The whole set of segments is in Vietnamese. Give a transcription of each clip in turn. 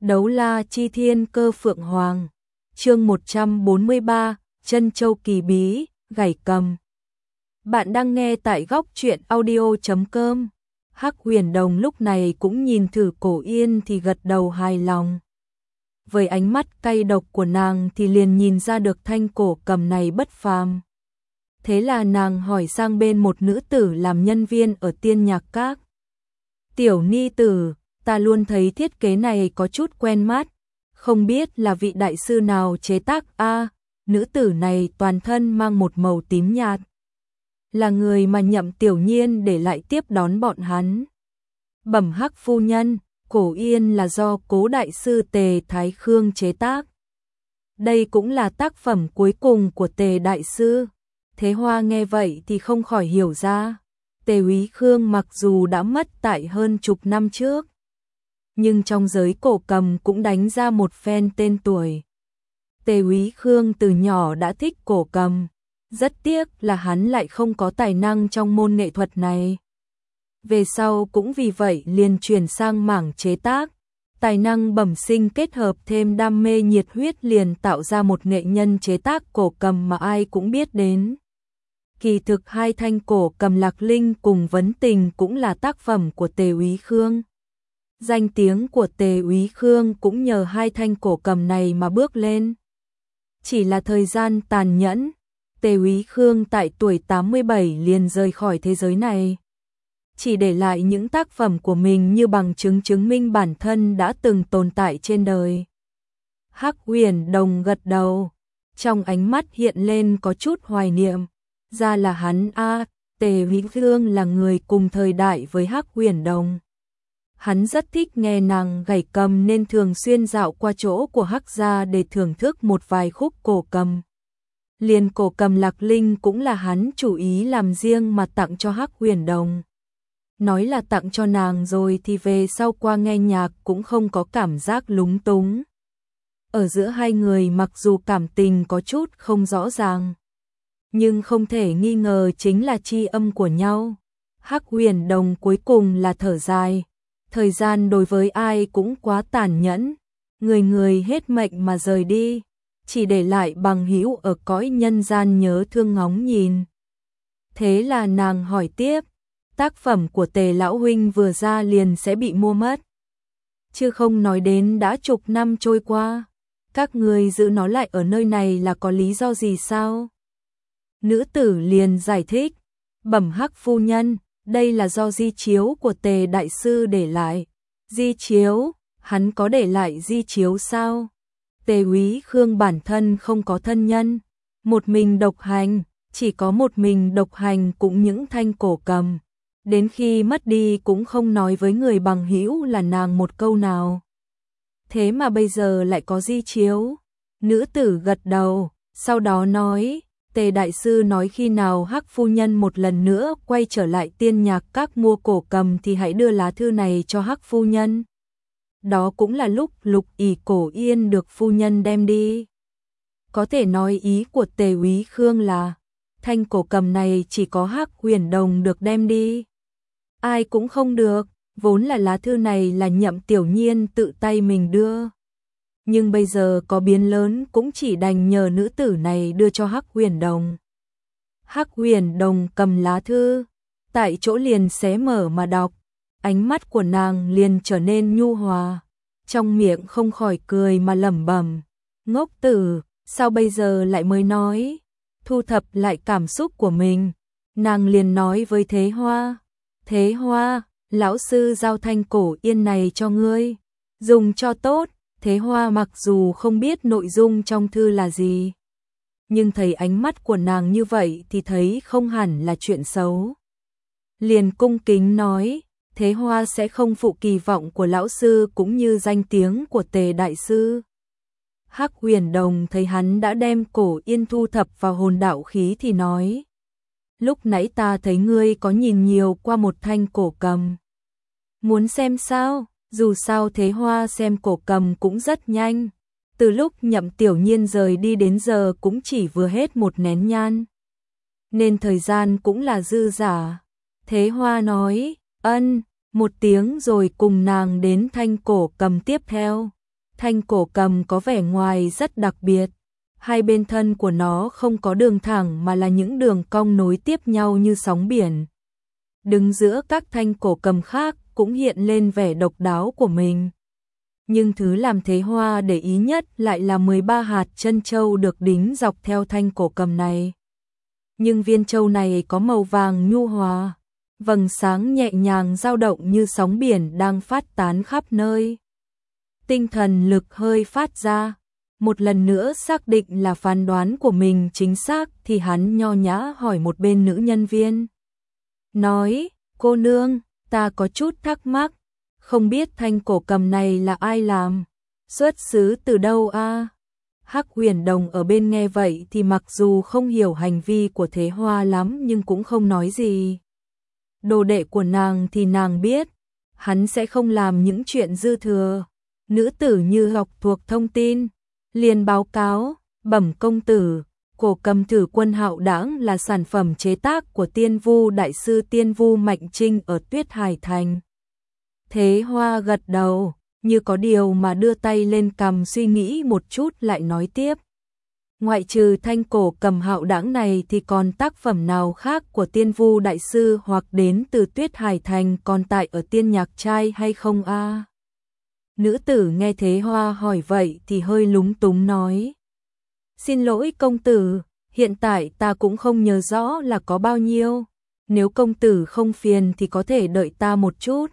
Đấu la chi thiên cơ phượng hoàng. Chương 143, Chân châu kỳ bí, gảy cầm. Bạn đang nghe tại góc truyện audio.com. Hắc Huyền Đồng lúc này cũng nhìn thử Cổ Yên thì gật đầu hài lòng. Với ánh mắt cay độc của nàng thì liền nhìn ra được thanh cổ cầm này bất phàm. Thế là nàng hỏi sang bên một nữ tử làm nhân viên ở Tiên Nhạc Các. Tiểu ni tử, ta luôn thấy thiết kế này có chút quen mắt, không biết là vị đại sư nào chế tác a? Nữ tử này toàn thân mang một màu tím nhạt, là người mà Nhậm Tiểu Nhiên để lại tiếp đón bọn hắn. Bẩm Hắc phu nhân, Cổ Yên là do Cố đại sư Tề Thái Khương chế tác. Đây cũng là tác phẩm cuối cùng của Tề đại sư. Thế Hoa nghe vậy thì không khỏi hiểu ra, Tề Úy Khương mặc dù đã mất tại hơn chục năm trước, nhưng trong giới cổ cầm cũng đánh ra một phen tên tuổi. Tề Úy Khương từ nhỏ đã thích cổ cầm, rất tiếc là hắn lại không có tài năng trong môn nghệ thuật này. Về sau cũng vì vậy liền chuyển sang mảng chế tác, tài năng bẩm sinh kết hợp thêm đam mê nhiệt huyết liền tạo ra một nghệ nhân chế tác cổ cầm mà ai cũng biết đến. Kỳ thực hai thanh cổ cầm Lạc Linh cùng Vấn Tình cũng là tác phẩm của Tề Úy Khương. Danh tiếng của Tề Úy Khương cũng nhờ hai thanh cổ cầm này mà bước lên. Chỉ là thời gian tàn nhẫn, Tề Úy Khương tại tuổi 87 liền rời khỏi thế giới này. Chỉ để lại những tác phẩm của mình như bằng chứng chứng minh bản thân đã từng tồn tại trên đời. Hắc Huyền Đồng gật đầu, trong ánh mắt hiện lên có chút hoài niệm. Ra là hắn a, Tề Úy Khương là người cùng thời đại với Hắc Huyền Đồng. Hắn rất thích nghe nàng gảy cầm nên thường xuyên dạo qua chỗ của Hắc gia để thưởng thức một vài khúc cổ cầm. Liền cổ cầm Lạc Linh cũng là hắn chủ ý làm riêng mà tặng cho Hắc Huyền Đồng. Nói là tặng cho nàng rồi thì về sau qua nghe nhạc cũng không có cảm giác lúng túng. Ở giữa hai người mặc dù cảm tình có chút không rõ ràng, nhưng không thể nghi ngờ chính là tri âm của nhau. Hắc Huyền Đồng cuối cùng là thở dài. Thời gian đối với ai cũng quá tàn nhẫn, người người hết mệnh mà rời đi, chỉ để lại bằng hữu ở cõi nhân gian nhớ thương ngóng nhìn. Thế là nàng hỏi tiếp, tác phẩm của Tề lão huynh vừa ra liền sẽ bị mua mất. Chứ không nói đến đã chục năm trôi qua, các người giữ nó lại ở nơi này là có lý do gì sao? Nữ tử liền giải thích, bẩm Hắc phu nhân, đây là do di chiếu của Tề đại sư để lại. Di chiếu? Hắn có để lại di chiếu sao? Tề Úy Khương bản thân không có thân nhân, một mình độc hành, chỉ có một mình độc hành cũng những thanh cổ cầm. Đến khi mất đi cũng không nói với người bằng hữu là nàng một câu nào. Thế mà bây giờ lại có di chiếu. Nữ tử gật đầu, sau đó nói, Tề đại sư nói khi nào Hắc phu nhân một lần nữa quay trở lại Tiên Nhạc Các mua cổ cầm thì hãy đưa lá thư này cho Hắc phu nhân. Đó cũng là lúc Lục ỷ Cổ Yên được phu nhân đem đi. Có thể nói ý của Tề Úy Khương là thanh cổ cầm này chỉ có Hắc Huyền Đồng được đem đi, ai cũng không được. Vốn là lá thư này là Nhậm Tiểu Nhiên tự tay mình đưa, nhưng bây giờ có biến lớn cũng chỉ đành nhờ nữ tử này đưa cho Hắc Huyền Đồng. Hắc Huyền Đồng cầm lá thư, tại chỗ liền xé mở mà đọc, ánh mắt của nàng liền trở nên nhu hòa, trong miệng không khỏi cười mà lẩm bẩm, ngốc tử, sao bây giờ lại mới nói? Thu thập lại cảm xúc của mình, nàng liền nói với Thế Hoa, Thế Hoa, lão sư giao thanh cổ yên này cho ngươi, dùng cho tốt. Thế Hoa mặc dù không biết nội dung trong thư là gì, nhưng thấy ánh mắt của nàng như vậy thì thấy không hẳn là chuyện xấu. Liền cung kính nói, Thế Hoa sẽ không phụ kỳ vọng của lão sư cũng như danh tiếng của Tề đại sư. Hắc Huyền Đồng thấy hắn đã đem cổ yên thu thập vào hồn đạo khí thì nói, lúc nãy ta thấy ngươi có nhìn nhiều qua một thanh cổ cầm. Muốn xem sao? Dù sao Thế Hoa xem cổ cầm cũng rất nhanh, từ lúc Nhậm Tiểu Nhiên rời đi đến giờ cũng chỉ vừa hết một nén nhang, nên thời gian cũng là dư dả. Thế Hoa nói, ân, một tiếng rồi cùng nàng đến thanh cổ cầm tiếp theo. Thanh cổ cầm có vẻ ngoài rất đặc biệt. Hai bên thân của nó không có đường thẳng mà là những đường cong nối tiếp nhau như sóng biển. Đứng giữa các thanh cổ cầm khác cũng hiện lên vẻ độc đáo của mình. Nhưng thứ làm Thế Hoa để ý nhất lại là 13 hạt chân châu được đính dọc theo thanh cổ cầm này. Nhưng viên châu này có màu vàng nhu hòa, vầng sáng nhẹ nhàng dao động như sóng biển đang phát tán khắp nơi. Tinh thần lực hơi phát ra, một lần nữa xác định là phán đoán của mình chính xác thì hắn nho nhã hỏi một bên nữ nhân viên. Nói, cô nương, ta có chút thắc mắc, không biết thanh cổ cầm này là ai làm, xuất xứ từ đâu a? Hắc Huyền Đồng ở bên nghe vậy thì mặc dù không hiểu hành vi của Thế Hoa lắm nhưng cũng không nói gì. Đồ đệ của nàng thì nàng biết, hắn sẽ không làm những chuyện dư thừa. Nữ tử như học thuộc thông tin, liền báo cáo, bẩm công tử, cổ cầm Thử Quân Hạo Đãng là sản phẩm chế tác của Tiên Vu đại sư Tiên Vu Mạnh Trinh ở Tuyết Hải Thành. Thế Hoa gật đầu, như có điều mà đưa tay lên cằm suy nghĩ một chút lại nói tiếp. Ngoại trừ thanh cổ cầm Hạo Đãng này thì còn tác phẩm nào khác của Tiên Vu đại sư hoặc đến từ Tuyết Hải Thành còn tại ở Tiên Nhạc Trai hay không a? Nữ tử nghe Thế Hoa hỏi vậy thì hơi lúng túng nói. Xin lỗi công tử, hiện tại ta cũng không nhớ rõ là có bao nhiêu. Nếu công tử không phiền thì có thể đợi ta một chút.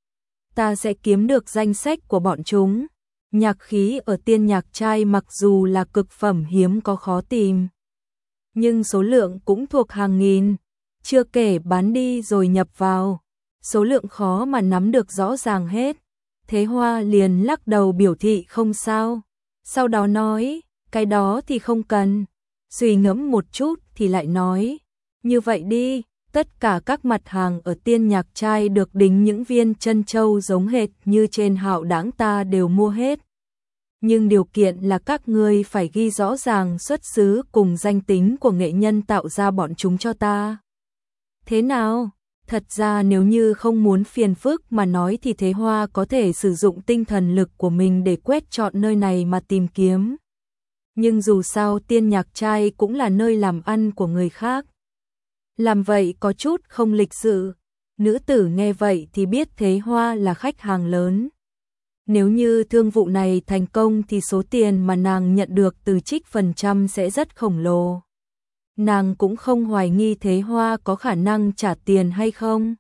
Ta sẽ kiếm được danh sách của bọn chúng. Nhạc khí ở Tiên Nhạc Trai mặc dù là cực phẩm hiếm có khó tìm, nhưng số lượng cũng thuộc hàng nghìn, chưa kể bán đi rồi nhập vào. Số lượng khó mà nắm được rõ ràng hết. Thế Hoa liền lắc đầu biểu thị không sao. Sau đó nói, cái đó thì không cần. Suy ngẫm một chút thì lại nói, như vậy đi, tất cả các mặt hàng ở Tiên Nhạc Trai được đính những viên chân châu giống hệt như trên Hạo Đãng ta đều mua hết. Nhưng điều kiện là các ngươi phải ghi rõ ràng xuất xứ cùng danh tính của nghệ nhân tạo ra bọn chúng cho ta. Thế nào? Thật ra nếu như không muốn phiền phức mà nói thì Thế Hoa có thể sử dụng tinh thần lực của mình để quét trọn nơi này mà tìm kiếm. Nhưng dù sao Tiên Nhạc Trai cũng là nơi làm ăn của người khác. Làm vậy có chút không lịch sự. Nữ tử nghe vậy thì biết Thế Hoa là khách hàng lớn. Nếu như thương vụ này thành công thì số tiền mà nàng nhận được từ trích phần trăm sẽ rất khổng lồ. Nàng cũng không hoài nghi Thế Hoa có khả năng trả tiền hay không.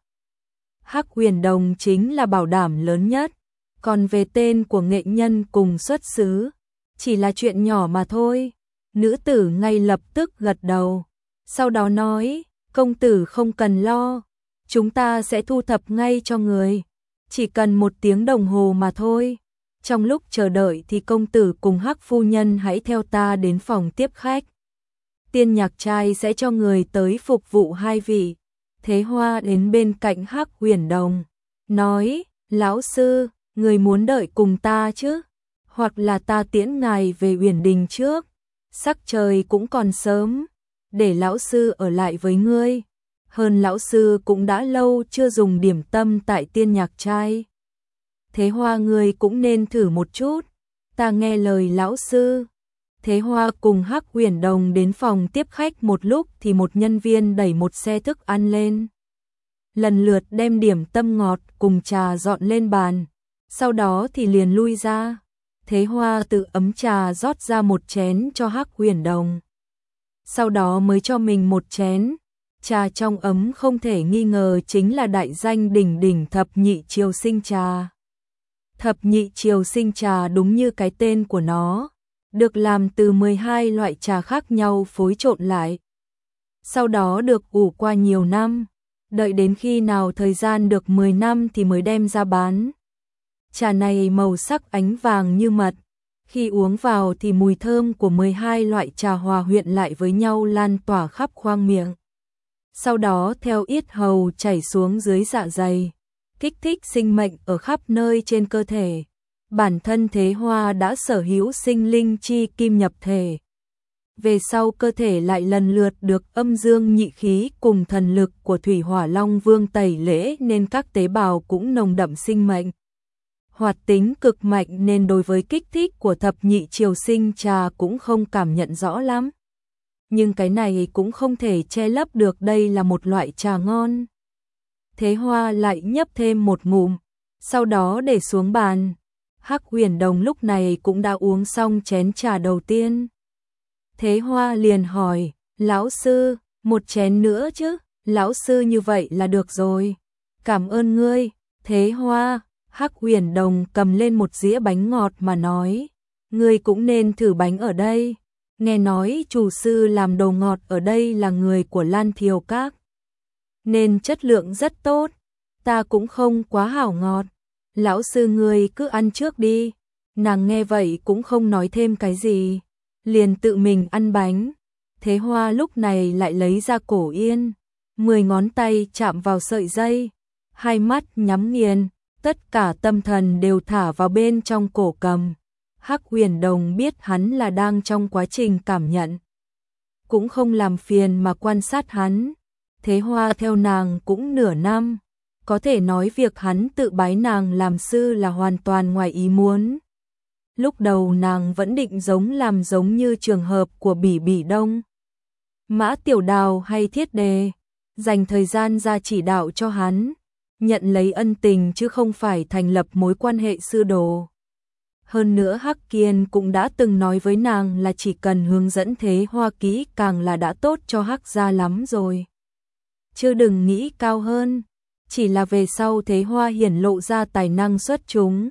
Hắc Huyền Đồng chính là bảo đảm lớn nhất. Còn về tên của nghệ nhân cùng xuất xứ, chỉ là chuyện nhỏ mà thôi. Nữ tử ngay lập tức gật đầu. Sau đó nói, công tử không cần lo, chúng ta sẽ thu thập ngay cho người. Chỉ cần 1 tiếng đồng hồ mà thôi. Trong lúc chờ đợi thì công tử cùng Hắc phu nhân hãy theo ta đến phòng tiếp khách. Tiên Nhạc Trai sẽ cho người tới phục vụ 2 vị. Thế Hoa đến bên cạnh Hắc Huyền Đồng, nói, lão sư, người muốn đợi cùng ta chứ? Hoặc là ta tiễn ngài về Uyển Đình trước? Sắc trời cũng còn sớm, để lão sư ở lại với ngươi. Hơn lão sư cũng đã lâu chưa dùng điểm tâm tại Tiên Nhạc Trai. Thế Hoa ngươi cũng nên thử một chút, ta nghe lời lão sư. Thế Hoa cùng Hắc Huyền Đồng đến phòng tiếp khách một lúc thì một nhân viên đẩy một xe thức ăn lên. Lần lượt đem điểm tâm ngọt cùng trà dọn lên bàn, sau đó thì liền lui ra. Thế Hoa tự ấm trà rót ra một chén cho Hắc Huyền Đồng. Sau đó mới cho mình một chén. Trà trong ấm không thể nghi ngờ chính là đại danh đỉnh đỉnh thập nhị triều sinh trà. Thập nhị triều sinh trà đúng như cái tên của nó, được làm từ 12 loại trà khác nhau phối trộn lại. Sau đó được ủ qua nhiều năm, đợi đến khi nào thời gian được 10 năm thì mới đem ra bán. Trà này màu sắc ánh vàng như mật, khi uống vào thì mùi thơm của 12 loại trà hòa quyện lại với nhau lan tỏa khắp khoang miệng. Sau đó theo yết hầu chảy xuống dưới dạ dày, kích thích sinh mệnh ở khắp nơi trên cơ thể. Bản thân Thế Hoa đã sở hữu sinh linh chi kim nhập thể. Về sau cơ thể lại lần lượt được âm dương nhị khí cùng thần lực của Thủy Hỏa Long Vương tẩy lễ nên các tế bào cũng nồng đậm sinh mệnh. Hoạt tính cực mạnh nên đối với kích thích của thập nhị triều sinh trà cũng không cảm nhận rõ lắm. Nhưng cái này cũng không thể che lấp được đây là một loại trà ngon. Thế Hoa lại nhấp thêm một ngụm, sau đó để xuống bàn. Hắc Huyền Đồng lúc này cũng đã uống xong chén trà đầu tiên. Thế Hoa liền hỏi, lão sư, một chén nữa chứ? Lão sư như vậy là được rồi. Cảm ơn ngươi. Thế Hoa, Hắc Huyền Đồng cầm lên một dĩa bánh ngọt mà nói, ngươi cũng nên thử bánh ở đây. Nghe nói chủ sư làm đồ ngọt ở đây là người của Lan Thiều Các, nên chất lượng rất tốt. Ta cũng không quá hảo ngọt. Lão sư ngươi cứ ăn trước đi. Nàng nghe vậy cũng không nói thêm cái gì, liền tự mình ăn bánh. Thế Hoa lúc này lại lấy ra cổ yên, 10 ngón tay chạm vào sợi dây, hai mắt nhắm nghiền, tất cả tâm thần đều thả vào bên trong cổ cầm. Hắc Huyền Đồng biết hắn là đang trong quá trình cảm nhận, cũng không làm phiền mà quan sát hắn. Thế Hoa theo nàng cũng nửa năm, có thể nói việc hắn tự bái nàng làm sư là hoàn toàn ngoài ý muốn. Lúc đầu nàng vẫn định làm giống như trường hợp của Bỉ Bỉ Đông, Mã Tiểu Đào hay Thiết Đề, dành thời gian ra chỉ đạo cho hắn, nhận lấy ân tình chứ không phải thành lập mối quan hệ sư đồ. Hơn nữa Hắc Kiên cũng đã từng nói với nàng là chỉ cần hướng dẫn Thế Hoa kỹ càng là đã tốt cho Hắc gia lắm rồi. Chứ đừng nghĩ cao hơn, chỉ là về sau Thế Hoa hiển lộ ra tài năng xuất chúng.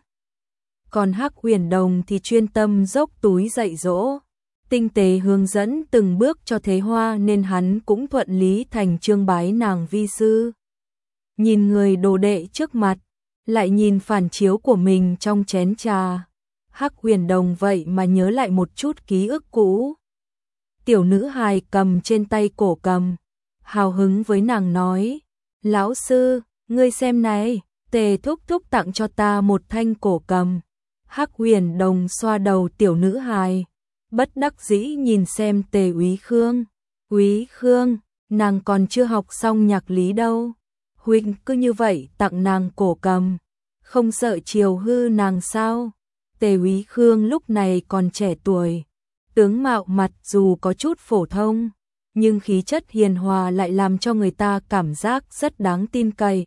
Còn Hắc Huyền Đồng thì chuyên tâm dốc túi dạy dỗ, tinh tế hướng dẫn từng bước cho Thế Hoa nên hắn cũng thuận lý thành chương bái nàng vi sư. Nhìn người đồ đệ trước mặt, lại nhìn phản chiếu của mình trong chén trà, Hắc Huyền Đồng vậy mà nhớ lại một chút ký ức cũ. Tiểu nữ hài cầm trên tay cổ cầm, hào hứng với nàng nói, lão sư, ngươi xem này, Tề thúc thúc tặng cho ta một thanh cổ cầm. Hắc Huyền Đồng xoa đầu tiểu nữ hài, bất đắc dĩ nhìn xem Tề Úy Khương. Úy Khương, nàng còn chưa học xong nhạc lý đâu. Huynh cứ như vậy tặng nàng cổ cầm, không sợ chiều hư nàng sao? Tề Úy Khương lúc này còn trẻ tuổi, tướng mạo mặt dù có chút phổ thông, nhưng khí chất hiền hòa lại làm cho người ta cảm giác rất đáng tin cậy.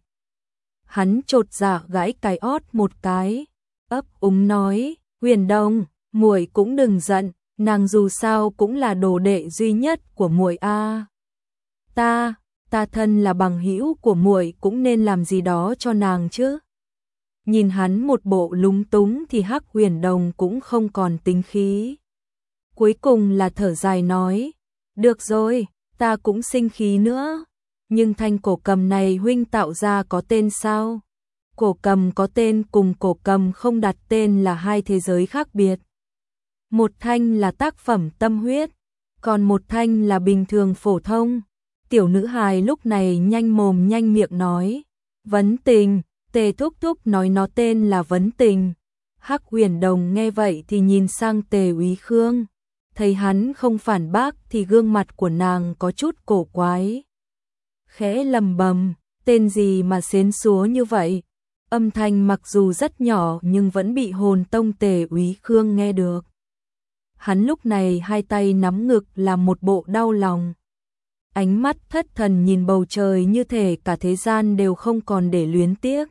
Hắn chột dạ gãi cái ót một cái, ấp úng nói, Huyền Đồng, muội cũng đừng giận, nàng dù sao cũng là đồ đệ duy nhất của muội a. Ta thân là bằng hữu của muội cũng nên làm gì đó cho nàng chứ. Nhìn hắn một bộ lúng túng thì Hắc Huyền Đồng cũng không còn tính khí. Cuối cùng là thở dài nói, được rồi, ta cũng sinh khí nữa. Nhưng thanh cổ cầm này huynh tạo ra có tên sao? Cổ cầm có tên cùng cổ cầm không đặt tên là hai thế giới khác biệt. Một thanh là tác phẩm tâm huyết, còn một thanh là bình thường phổ thông. Tiểu nữ hài lúc này nhanh mồm nhanh miệng nói, Vấn Tình. Tề thúc thúc nói nó tên là Vấn Tình. Hắc Huyền Đồng nghe vậy thì nhìn sang Tề Úy Khương, thấy hắn không phản bác thì gương mặt của nàng có chút cổ quái. Khẽ lầm bầm, tên gì mà xến xúa như vậy? Âm thanh mặc dù rất nhỏ nhưng vẫn bị hồn tông Tề Úy Khương nghe được. Hắn lúc này hai tay nắm ngực làm một bộ đau lòng. Ánh mắt thất thần nhìn bầu trời như thể cả thế gian đều không còn để luyến tiếc.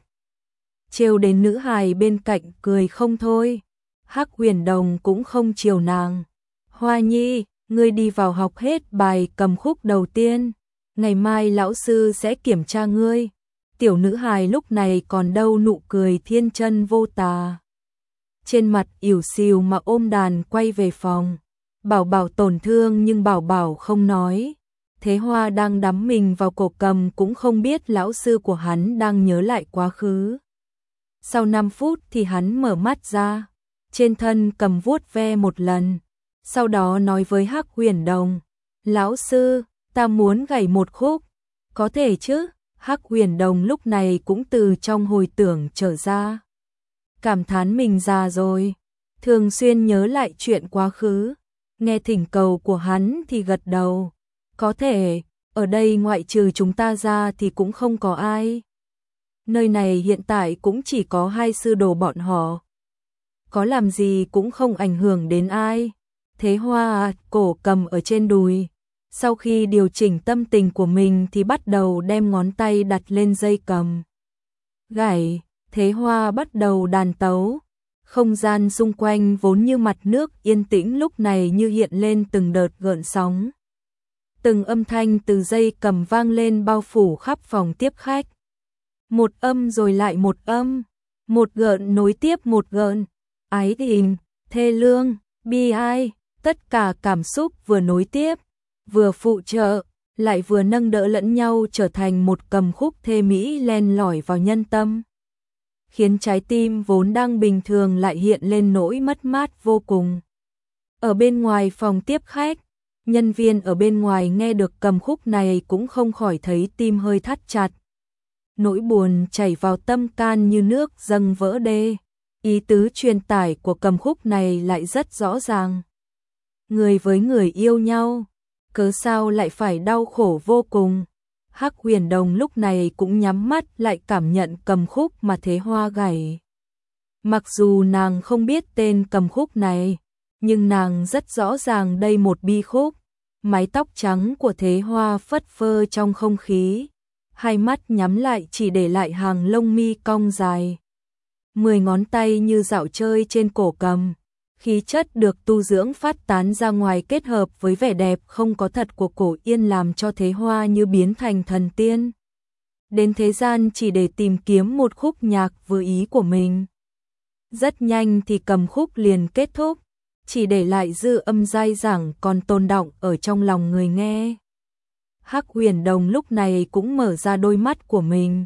Trêu đến nữ hài bên cạnh cười không thôi. Hắc Huyền Đồng cũng không chiều nàng. Hoa Nhi, ngươi đi vào học hết bài cầm khúc đầu tiên. Ngày mai lão sư sẽ kiểm tra ngươi. Tiểu nữ hài lúc này còn đâu nụ cười thiên chân vô tà. Trên mặt ỉu xìu mà ôm đàn quay về phòng. Bảo Bảo tổn thương nhưng Bảo Bảo không nói. Thế Hoa đang đắm mình vào cổ cầm cũng không biết lão sư của hắn đang nhớ lại quá khứ. Sau 5 phút thì hắn mở mắt ra, trên thân cầm vuốt ve một lần, sau đó nói với Hắc Huyền Đồng, lão sư, ta muốn gảy một khúc, có thể chứ? Hắc Huyền Đồng lúc này cũng từ trong hồi tưởng trở ra. Cảm thán mình già rồi, thường xuyên nhớ lại chuyện quá khứ, nghe thỉnh cầu của hắn thì gật đầu. Có thể, ở đây ngoại trừ chúng ta ra thì cũng không có ai. Nơi này hiện tại cũng chỉ có hai sư đồ bọn họ. Có làm gì cũng không ảnh hưởng đến ai. Thế Hoa cổ cầm ở trên đùi. Sau khi điều chỉnh tâm tình của mình thì bắt đầu đem ngón tay đặt lên dây cầm. Gảy, Thế Hoa bắt đầu đàn tấu. Không gian xung quanh vốn như mặt nước yên tĩnh lúc này như hiện lên từng đợt gợn sóng. Từng âm thanh từ dây cầm vang lên bao phủ khắp phòng tiếp khách. Một âm rồi lại một âm, một gợn nối tiếp một gợn, ái tình, thê lương, bi ai, tất cả cảm xúc vừa nối tiếp, vừa phụ trợ, lại vừa nâng đỡ lẫn nhau trở thành một cầm khúc thê mỹ len lỏi vào nhân tâm. Khiến trái tim vốn đang bình thường lại hiện lên nỗi mất mát vô cùng. Ở bên ngoài phòng tiếp khách, nhân viên ở bên ngoài nghe được cầm khúc này cũng không khỏi thấy tim hơi thắt chặt. Nỗi buồn chảy vào tâm can như nước dâng vỡ đê. Ý tứ truyền tải của cầm khúc này lại rất rõ ràng. Người với người yêu nhau, cớ sao lại phải đau khổ vô cùng. Hắc Huyền Đồng lúc này cũng nhắm mắt lại cảm nhận cầm khúc mà Thế Hoa gảy. Mặc dù nàng không biết tên cầm khúc này, nhưng nàng rất rõ ràng đây một bi khúc. Mái tóc trắng của Thế Hoa phất phơ trong không khí, hai mắt nhắm lại chỉ để lại hàng lông mi cong dài. 10 ngón tay như dạo chơi trên cổ cầm, khí chất được tu dưỡng phát tán ra ngoài kết hợp với vẻ đẹp không có thật của cổ yên làm cho Thế Hoa như biến thành thần tiên. Đến thế gian chỉ để tìm kiếm một khúc nhạc vừa ý của mình. Rất nhanh thì cầm khúc liền kết thúc, chỉ để lại dư âm dai dẳng còn tồn đọng ở trong lòng người nghe. Hắc Huyền Đồng lúc này cũng mở ra đôi mắt của mình,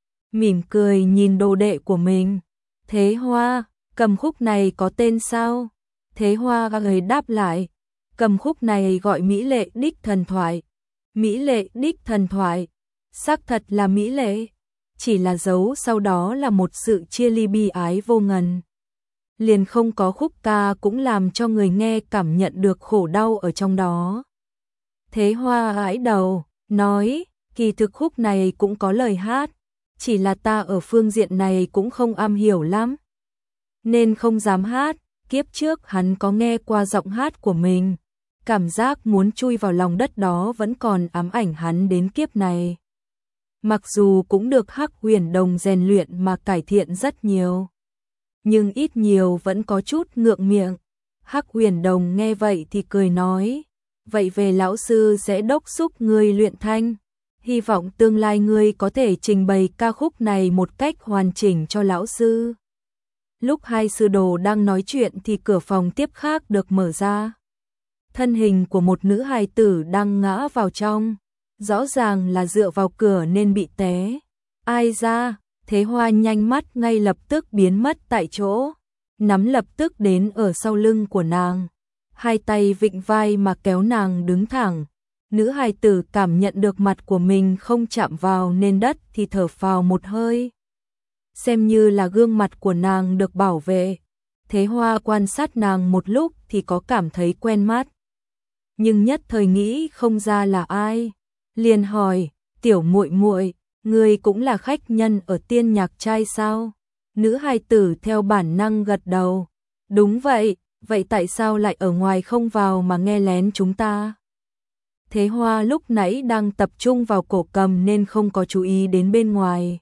mỉm cười nhìn đồ đệ của mình. Thế Hoa, cầm khúc này có tên sao? Thế Hoa gầy đáp lại, cầm khúc này gọi Mỹ Lệ Đích Thần Thoại. Mỹ Lệ Đích Thần Thoại, xác thật là mỹ lệ, chỉ là dấu sau đó là một sự chia ly bi ái vô ngần. Liền không có khúc ca cũng làm cho người nghe cảm nhận được khổ đau ở trong đó. Thế Hoa gãi đầu, nói, kỳ thực khúc này cũng có lời hát, chỉ là ta ở phương diện này cũng không am hiểu lắm, nên không dám hát. Kiếp trước hắn có nghe qua giọng hát của mình, cảm giác muốn chui vào lòng đất đó vẫn còn ám ảnh hắn đến kiếp này. Mặc dù cũng được Hắc Huyền Đồng rèn luyện mà cải thiện rất nhiều, nhưng ít nhiều vẫn có chút ngượng miệng. Hắc Huyền Đồng nghe vậy thì cười nói, vậy về lão sư sẽ đốc thúc ngươi luyện thanh, hy vọng tương lai ngươi có thể trình bày ca khúc này một cách hoàn chỉnh cho lão sư. Lúc hai sư đồ đang nói chuyện thì cửa phòng tiếp khác được mở ra. Thân hình của một nữ hài tử đang ngã vào trong, rõ ràng là dựa vào cửa nên bị té. Ai ra? Thế Hoa nhanh mắt ngay lập tức biến mất tại chỗ, nắm lập tức đến ở sau lưng của nàng, hai tay vịn vai mà kéo nàng đứng thẳng. Nữ hài tử cảm nhận được mặt của mình không chạm vào nền đất thì thở phào một hơi. Xem như là gương mặt của nàng được bảo vệ. Thế Hoa quan sát nàng một lúc thì có cảm thấy quen mắt, nhưng nhất thời nghĩ không ra là ai, liền hỏi, tiểu muội muội, ngươi cũng là khách nhân ở Tiên Nhạc Trai sao? Nữ hài tử theo bản năng gật đầu, đúng vậy, vậy tại sao lại ở ngoài không vào mà nghe lén chúng ta? Thế Hoa lúc nãy đang tập trung vào cổ cầm nên không có chú ý đến bên ngoài,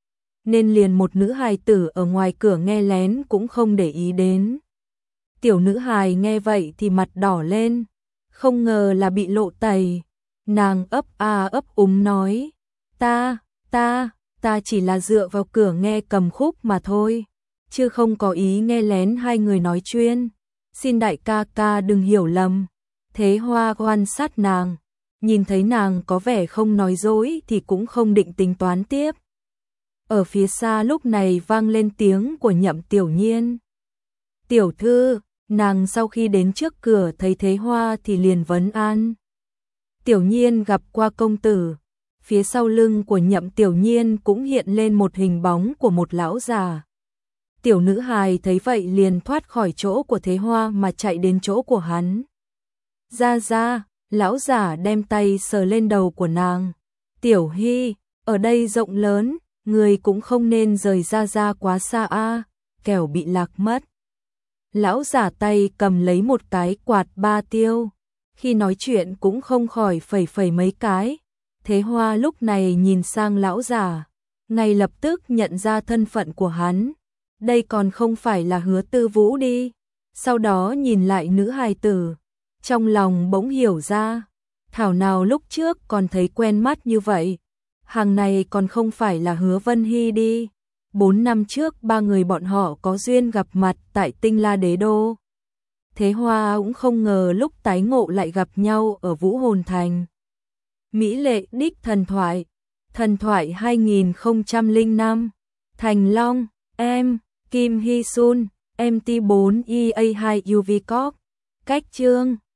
nên liền một nữ hài tử ở ngoài cửa nghe lén cũng không để ý đến. Tiểu nữ hài nghe vậy thì mặt đỏ lên, không ngờ là bị lộ tẩy. Nàng ấp a ấp úng nói, ta chỉ là dựa vào cửa nghe cầm khúc mà thôi, chứ không có ý nghe lén hai người nói chuyện. Xin đại ca ca đừng hiểu lầm. Thế Hoa quan sát nàng, nhìn thấy nàng có vẻ không nói dối thì cũng không định tính toán tiếp. Ở phía xa lúc này vang lên tiếng của Nhậm Tiểu Nhiên. Tiểu thư, nàng sau khi đến trước cửa thấy Thế Hoa thì liền vấn an. Tiểu Nhiên gặp qua công tử. Phía sau lưng của Nhậm Tiểu Nhiên cũng hiện lên một hình bóng của một lão già. Tiểu nữ hài thấy vậy liền thoát khỏi chỗ của Thế Hoa mà chạy đến chỗ của hắn. Ra, lão già đem tay sờ lên đầu của nàng. Tiểu Hy, ở đây rộng lớn, người cũng không nên rời ra quá xa a, kẻo bị lạc mất. Lão giả tay cầm lấy một cái quạt ba tiêu, khi nói chuyện cũng không khỏi phẩy phẩy mấy cái. Thế Hoa lúc này nhìn sang lão giả, ngay lập tức nhận ra thân phận của hắn. Đây còn không phải là Hứa Tư Vũ đi. Sau đó nhìn lại nữ hài tử, trong lòng bỗng hiểu ra, thảo nào lúc trước còn thấy quen mắt như vậy. Hàng này còn không phải là Hứa Vân Hy đi. 4 năm trước ba người bọn họ có duyên gặp mặt tại Tinh La Đế Đô. Thế Hoa cũng không ngờ lúc tái ngộ lại gặp nhau ở Vũ Hồn Thành. Mỹ lệ đích thần thoại 2005, Thành Long, em, Kim Hy Sun, MT4 EA2 UV Corp. Cách chương